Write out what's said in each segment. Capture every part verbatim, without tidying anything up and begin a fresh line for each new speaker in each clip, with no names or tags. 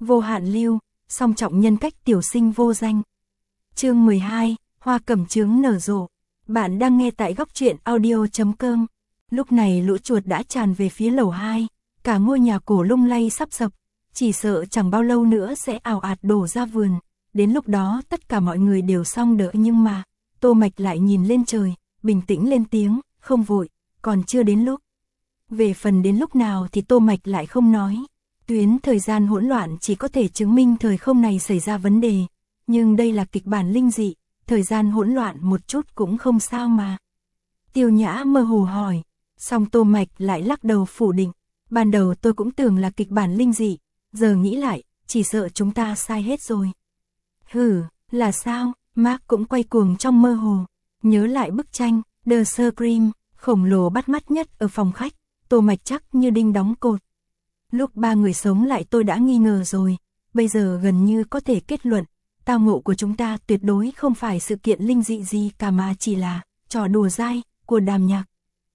Vô hạn lưu, song trọng nhân cách tiểu sinh vô danh. Chương mười hai, hoa cẩm chướng nở rộ. Bạn đang nghe tại góc truyện audio chấm com. Lúc này lũ chuột đã tràn về phía lầu hai, cả ngôi nhà cổ lung lay sắp sập, chỉ sợ chẳng bao lâu nữa sẽ ào ạt đổ ra vườn. Đến lúc đó tất cả mọi người đều xong đợi, nhưng mà Tô Mạch lại nhìn lên trời, bình tĩnh lên tiếng, không vội, còn chưa đến lúc. Về phần đến lúc nào thì Tô Mạch lại không nói. Tuyến thời gian hỗn loạn chỉ có thể chứng minh thời không này xảy ra vấn đề, nhưng đây là kịch bản linh dị, thời gian hỗn loạn một chút cũng không sao mà. Tiêu Nhã mơ hồ hỏi, song Tô Mạch lại lắc đầu phủ định. Ban đầu tôi cũng tưởng là kịch bản linh dị, giờ nghĩ lại, chỉ sợ chúng ta sai hết rồi. Hừ, là sao? Mark cũng quay cuồng trong mơ hồ, nhớ lại bức tranh The Scream, khổng lồ bắt mắt nhất ở phòng khách, Tô Mạch chắc như đinh đóng cột. Lúc ba người sống lại tôi đã nghi ngờ rồi, bây giờ gần như có thể kết luận, tao ngộ của chúng ta tuyệt đối không phải sự kiện linh dị gì cả mà chỉ là trò đùa dai của Đàm Nhạc.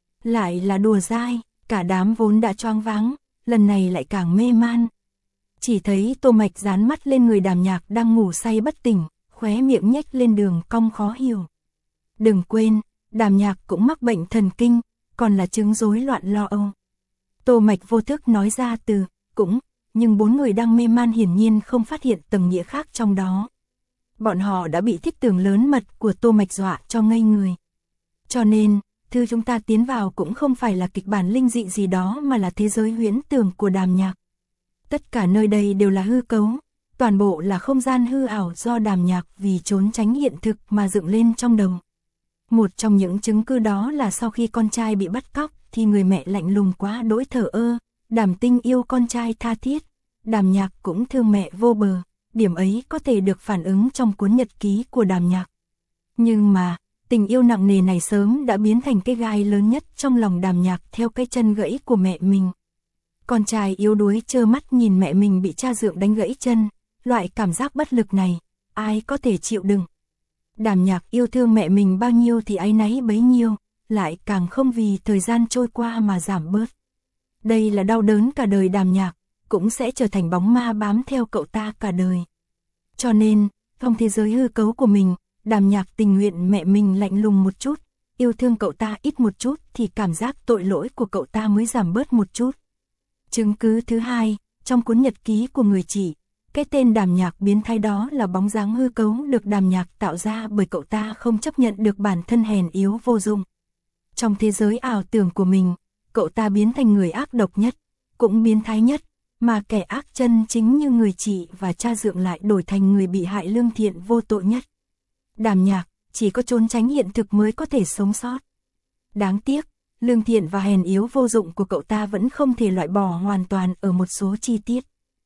Lại là đùa dai, cả đám vốn đã choáng váng, lần này lại càng mê man. Chỉ thấy Tô Mạch dán mắt lên người Đàm Nhạc đang ngủ say bất tỉnh, khóe miệng nhếch lên đường cong khó hiểu. Đừng quên, Đàm Nhạc cũng mắc bệnh thần kinh, còn là chứng rối loạn lo âu. Tô Mạch vô thức nói ra từ cũng, nhưng bốn người đang mê man hiển nhiên không phát hiện tầng nghĩa khác trong đó. Bọn họ đã bị thiết tưởng lớn mật của Tô Mạch dọa cho ngây người. Cho nên, thứ chúng ta tiến vào cũng không phải là kịch bản linh dị gì đó mà là thế giới huyễn tưởng của Đàm Nhạc. Tất cả nơi đây đều là hư cấu, toàn bộ là không gian hư ảo do Đàm Nhạc vì trốn tránh hiện thực mà dựng lên trong đầu. Một trong những chứng cứ đó là sau khi con trai bị bắt cóc thì người mẹ lạnh lùng quá đỗi thờ ơ, Đàm Tinh yêu con trai tha thiết, Đàm Nhạc cũng thương mẹ vô bờ, điểm ấy có thể được phản ứng trong cuốn nhật ký của Đàm Nhạc. Nhưng mà, tình yêu nặng nề này sớm đã biến thành cái gai lớn nhất trong lòng Đàm Nhạc theo cái chân gãy của mẹ mình. Con trai yếu đuối trơ mắt nhìn mẹ mình bị cha dượng đánh gãy chân, loại cảm giác bất lực này, ai có thể chịu đựng. Đàm Nhạc yêu thương mẹ mình bao nhiêu thì áy náy bấy nhiêu, lại càng không vì thời gian trôi qua mà giảm bớt. Đây là đau đớn cả đời Đàm Nhạc, cũng sẽ trở thành bóng ma bám theo cậu ta cả đời. Cho nên, trong thế giới hư cấu của mình, Đàm Nhạc tình nguyện mẹ mình lạnh lùng một chút, yêu thương cậu ta ít một chút thì cảm giác tội lỗi của cậu ta mới giảm bớt một chút. Chứng cứ thứ hai, trong cuốn nhật ký của người chị, cái tên Đàm Nhạc biến thái đó là bóng dáng hư cấu được Đàm Nhạc tạo ra bởi cậu ta không chấp nhận được bản thân hèn yếu vô dụng. Trong thế giới ảo tưởng của mình, cậu ta biến thành người ác độc nhất, cũng biến thái nhất, mà kẻ ác chân chính như người chị và cha dượng lại đổi thành người bị hại lương thiện vô tội nhất. Đàm Nhạc chỉ có trốn tránh hiện thực mới có thể sống sót. Đáng tiếc, lương thiện và hèn yếu vô dụng của cậu ta vẫn không thể loại bỏ hoàn toàn ở một số chi tiết.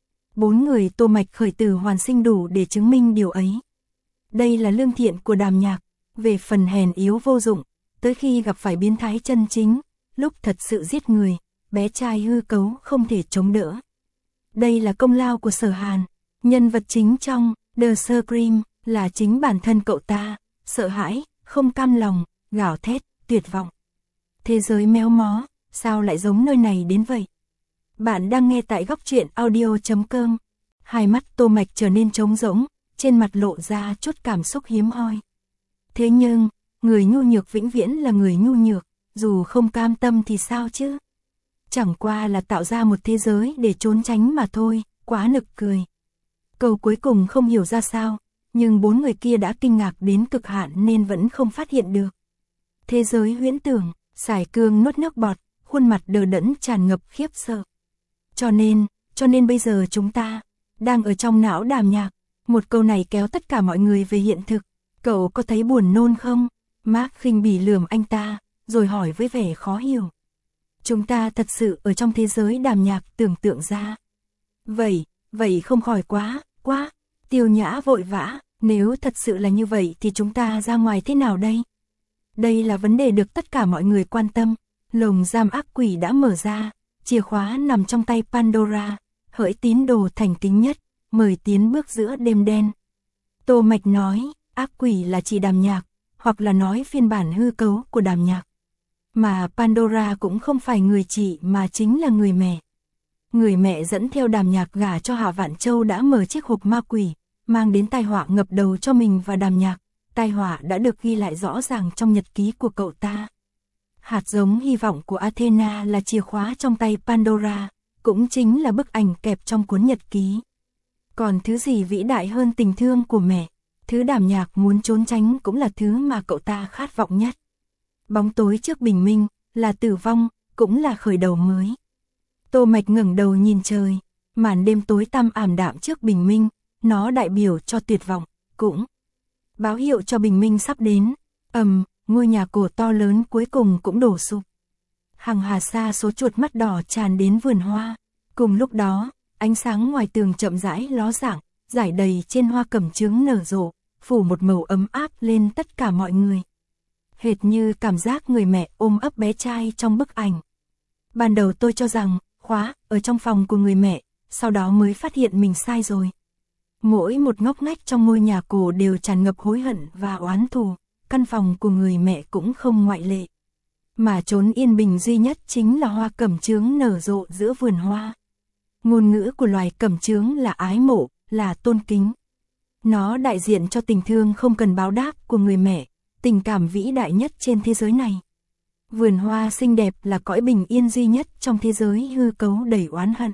Bốn người Tô Mạch khởi tử hoàn sinh đủ để chứng minh điều ấy. Đây là lương thiện của Đàm Nhạc, về phần hèn yếu vô dụng, tới khi gặp phải biến thái chân chính, lúc thật sự giết người, bé trai hư cấu không thể chống đỡ. Đây là công lao của Sở Hàn, nhân vật chính trong The Scream là chính bản thân cậu ta, sợ hãi, không cam lòng, gào thét, tuyệt vọng. Thế giới méo mó, sao lại giống nơi này đến vậy? Bạn đang nghe tại góc truyện audio chấm com. Hai mắt Tô Mạch trở nên trống rỗng, trên mặt lộ ra chút cảm xúc hiếm hoi. Thế nhưng, người nhu nhược vĩnh viễn là người nhu nhược, dù không cam tâm thì sao chứ? Chẳng qua là tạo ra một thế giới để trốn tránh mà thôi, quá nực cười. Câu cuối cùng không hiểu ra sao, nhưng bốn người kia đã kinh ngạc đến cực hạn nên vẫn không phát hiện được. Thế giới huyễn tưởng, Sải Cương nuốt nước bọt, khuôn mặt đờ đẫn tràn ngập khiếp sợ. Cho nên, cho nên bây giờ chúng ta đang ở trong não Đàm Nhạc. Một câu này kéo tất cả mọi người về hiện thực. Cậu có thấy buồn nôn không? Mark khinh bỉ lườm anh ta, rồi hỏi với vẻ khó hiểu. Chúng ta thật sự ở trong thế giới Đàm Nhạc tưởng tượng ra. Vậy, vậy không khỏi quá, quá. Tiêu Nhã vội vã, nếu thật sự là như vậy thì chúng ta ra ngoài thế nào đây? Đây là vấn đề được tất cả mọi người quan tâm. Lồng giam ác quỷ đã mở ra, chìa khóa nằm trong tay Pandora, hỡi tín đồ thành kính nhất, mời tiến bước giữa đêm đen. Tô Mạch nói, ác quỷ là chỉ Đàm Nhạc, hoặc là nói phiên bản hư cấu của Đàm Nhạc. Mà Pandora cũng không phải người chị mà chính là người mẹ. người mẹ dẫn theo Đàm Nhạc gả cho Hạ Vạn Châu đã mở chiếc hộp ma quỷ, mang đến tai họa ngập đầu cho mình và Đàm Nhạc. Tai họa đã được ghi lại rõ ràng trong nhật ký của cậu ta. Hạt giống hy vọng của Athena là chìa khóa trong tay Pandora, cũng chính là bức ảnh kẹp trong cuốn nhật ký. Còn thứ gì vĩ đại hơn tình thương của mẹ? Thứ Đàm Nhạc muốn trốn tránh cũng là thứ mà cậu ta khát vọng nhất. Bóng tối trước bình minh, là tử vong, cũng là khởi đầu mới. Tô Mạch ngẩng đầu nhìn trời, màn đêm tối tăm ảm đạm trước bình minh, nó đại biểu cho tuyệt vọng, cũng báo hiệu cho bình minh sắp đến. Ầm, ngôi nhà cổ to lớn cuối cùng cũng đổ sụp. Hằng hà sa số chuột mắt đỏ tràn đến vườn hoa. Cùng lúc đó, ánh sáng ngoài tường chậm rãi ló dạng, rải đầy trên hoa cẩm chướng nở rộ, phủ một màu ấm áp lên tất cả mọi người. Hệt như cảm giác người mẹ ôm ấp bé trai trong bức ảnh. Ban đầu tôi cho rằng, khóa ở trong phòng của người mẹ, sau đó mới phát hiện mình sai rồi. Mỗi một ngóc ngách trong ngôi nhà cổ đều tràn ngập hối hận và oán thù, căn phòng của người mẹ cũng không ngoại lệ. Mà chốn yên bình duy nhất chính là hoa cẩm chướng nở rộ giữa vườn hoa. Ngôn ngữ của loài cẩm chướng là ái mộ, là tôn kính. Nó đại diện cho tình thương không cần báo đáp của người mẹ, tình cảm vĩ đại nhất trên thế giới này. Vườn hoa xinh đẹp là cõi bình yên duy nhất trong thế giới hư cấu đầy oán hận.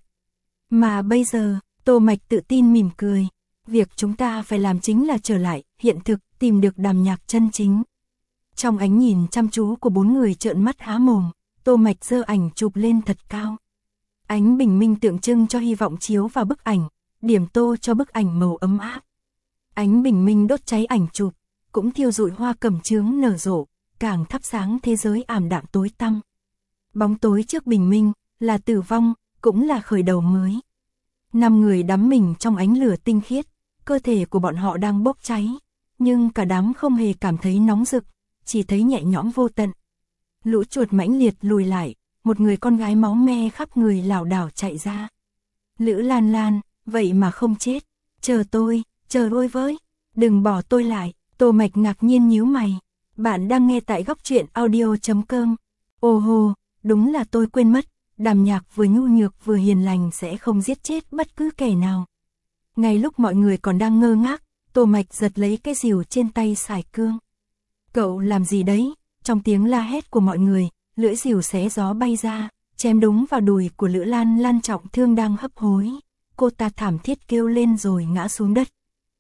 Mà bây giờ, Tô Mạch tự tin mỉm cười. Việc chúng ta phải làm chính là trở lại, hiện thực, tìm được Đàm Nhạc chân chính. Trong ánh nhìn chăm chú của bốn người trợn mắt há mồm, Tô Mạch giơ ảnh chụp lên thật cao. Ánh bình minh tượng trưng cho hy vọng chiếu vào bức ảnh, điểm tô cho bức ảnh màu ấm áp. Ánh bình minh đốt cháy ảnh chụp, cũng thiêu rụi hoa cẩm chướng nở rộ, càng thắp sáng thế giới ảm đạm tối tăm. Bóng tối trước bình minh, là tử vong, cũng là khởi đầu mới. Năm người đắm mình trong ánh lửa tinh khiết, cơ thể của bọn họ đang bốc cháy, nhưng cả đám không hề cảm thấy nóng rực, chỉ thấy nhẹ nhõm vô tận. Lũ chuột mãnh liệt lùi lại, một người con gái máu me khắp người lảo đảo chạy ra. Lữ Lan Lan, vậy mà không chết, chờ tôi, chờ tôi với, đừng bỏ tôi lại. Tô Mạch ngạc nhiên nhíu mày. Bạn đang nghe tại góc truyện audio chấm com. Ô hô, đúng là tôi quên mất, Đàm Nhạc vừa nhu nhược vừa hiền lành sẽ không giết chết bất cứ kẻ nào. Ngay lúc mọi người còn đang ngơ ngác, Tô Mạch giật lấy cái rìu trên tay Sải Cương. Cậu làm gì đấy? Trong tiếng la hét của mọi người, lưỡi rìu xé gió bay ra, chém đúng vào đùi của Lữ Lan Lan trọng thương đang hấp hối. Cô ta thảm thiết kêu lên rồi ngã xuống đất.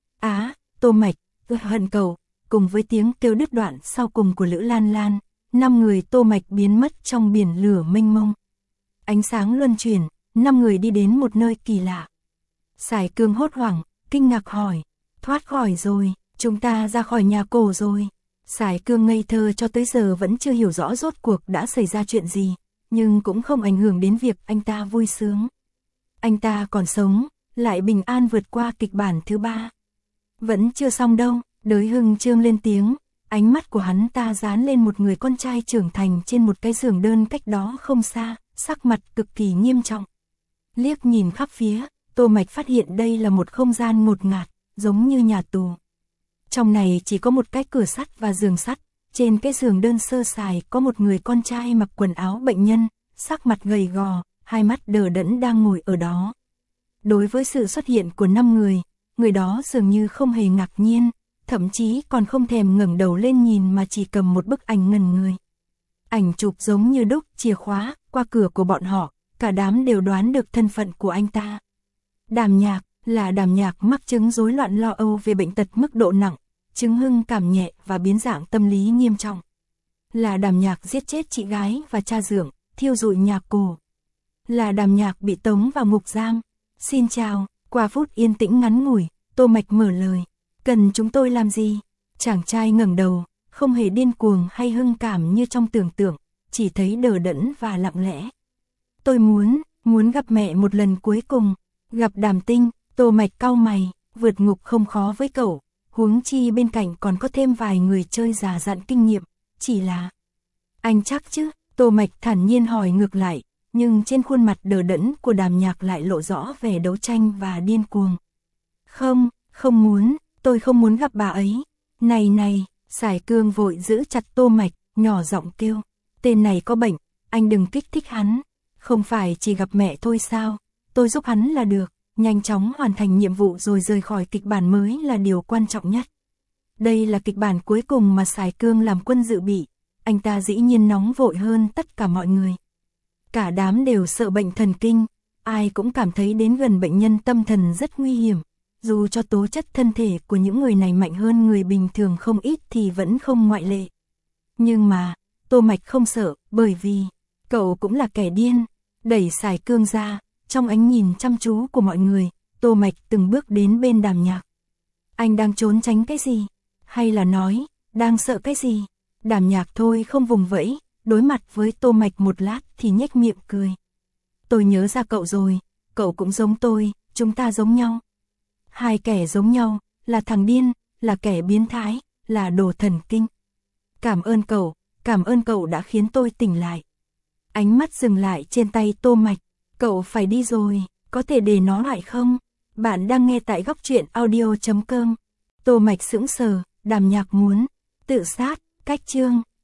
Á, Tô Mạch, tôi hận cậu. Cùng với tiếng kêu đứt đoạn sau cùng của Lữ Lan Lan, năm người Tô Mạch biến mất trong biển lửa mênh mông. Ánh sáng luân chuyển, năm người đi đến một nơi kỳ lạ. Sải Cương hốt hoảng, kinh ngạc hỏi, thoát khỏi rồi, chúng ta ra khỏi nhà cổ rồi. Sải Cương ngây thơ cho tới giờ vẫn chưa hiểu rõ rốt cuộc đã xảy ra chuyện gì, nhưng cũng không ảnh hưởng đến việc anh ta vui sướng. Anh ta còn sống, lại bình an vượt qua kịch bản thứ ba. Vẫn chưa xong đâu. Đới Hưng Trương lên tiếng, ánh mắt của hắn ta dán lên một người con trai trưởng thành trên một cái giường đơn cách đó không xa, sắc mặt cực kỳ nghiêm trọng. Liếc nhìn khắp phía, Tô Mạch phát hiện đây là một không gian ngột ngạt, giống như nhà tù. Trong này chỉ có một cái cửa sắt và giường sắt, trên cái giường đơn sơ sài có một người con trai mặc quần áo bệnh nhân, sắc mặt gầy gò, hai mắt đờ đẫn đang ngồi ở đó. Đối với sự xuất hiện của năm người, người đó dường như không hề ngạc nhiên. Thậm chí còn không thèm ngẩng đầu lên nhìn mà chỉ cầm một bức ảnh ngần người. Ảnh chụp giống như đúc chìa khóa, qua cửa của bọn họ, cả đám đều đoán được thân phận của anh ta. Đàm Nhạc, là Đàm Nhạc mắc chứng rối loạn lo âu về bệnh tật mức độ nặng, chứng hưng cảm nhẹ và biến dạng tâm lý nghiêm trọng. Là Đàm Nhạc giết chết chị gái và cha dượng, thiêu rụi nhà cổ. Là Đàm Nhạc bị tống vào ngục giam. Xin chào, qua phút yên tĩnh ngắn ngủi, Tô Mạch mở lời. Cần chúng tôi làm gì? Chàng trai ngẩng đầu, không hề điên cuồng hay hưng cảm như trong tưởng tượng, chỉ thấy đờ đẫn và lặng lẽ. Tôi muốn, muốn gặp mẹ một lần cuối cùng, gặp Đàm Tinh. Tô Mạch cau mày, vượt ngục không khó với cậu, huống chi bên cạnh còn có thêm vài người chơi già dặn kinh nghiệm, chỉ là... Anh chắc chứ? Tô Mạch thản nhiên hỏi ngược lại, nhưng trên khuôn mặt đờ đẫn của Đàm Nhạc lại lộ rõ vẻ đấu tranh và điên cuồng. Không, không muốn. Tôi không muốn gặp bà ấy. Này này, Sải Cương vội giữ chặt Tô Mạch, nhỏ giọng kêu. Tên này có bệnh, anh đừng kích thích hắn. Không phải chỉ gặp mẹ thôi sao, tôi giúp hắn là được, nhanh chóng hoàn thành nhiệm vụ rồi rời khỏi kịch bản mới là điều quan trọng nhất. Đây là kịch bản cuối cùng mà Sài Cương làm quân dự bị, anh ta dĩ nhiên nóng vội hơn tất cả mọi người. Cả đám đều sợ bệnh thần kinh, ai cũng cảm thấy đến gần bệnh nhân tâm thần rất nguy hiểm. Dù cho tố chất thân thể của những người này mạnh hơn người bình thường không ít thì vẫn không ngoại lệ. Nhưng mà, Tô Mạch không sợ, bởi vì, cậu cũng là kẻ điên. Đẩy Sài Cương ra, trong ánh nhìn chăm chú của mọi người, Tô Mạch từng bước đến bên Đàm Nhạc. Anh đang trốn tránh cái gì? Hay là nói, đang sợ cái gì? Đàm Nhạc thôi không vùng vẫy, đối mặt với Tô Mạch một lát thì nhếch miệng cười. Tôi nhớ ra cậu rồi, cậu cũng giống tôi, chúng ta giống nhau. Hai kẻ giống nhau, là thằng điên, là kẻ biến thái, là đồ thần kinh. Cảm ơn cậu, cảm ơn cậu đã khiến tôi tỉnh lại. Ánh mắt dừng lại trên tay Tô Mạch, cậu phải đi rồi, có thể để nó lại không? Bạn đang nghe tại góc truyện audio chấm com. Tô Mạch sững sờ, Đàm Nhạc muốn tự sát, cách chương.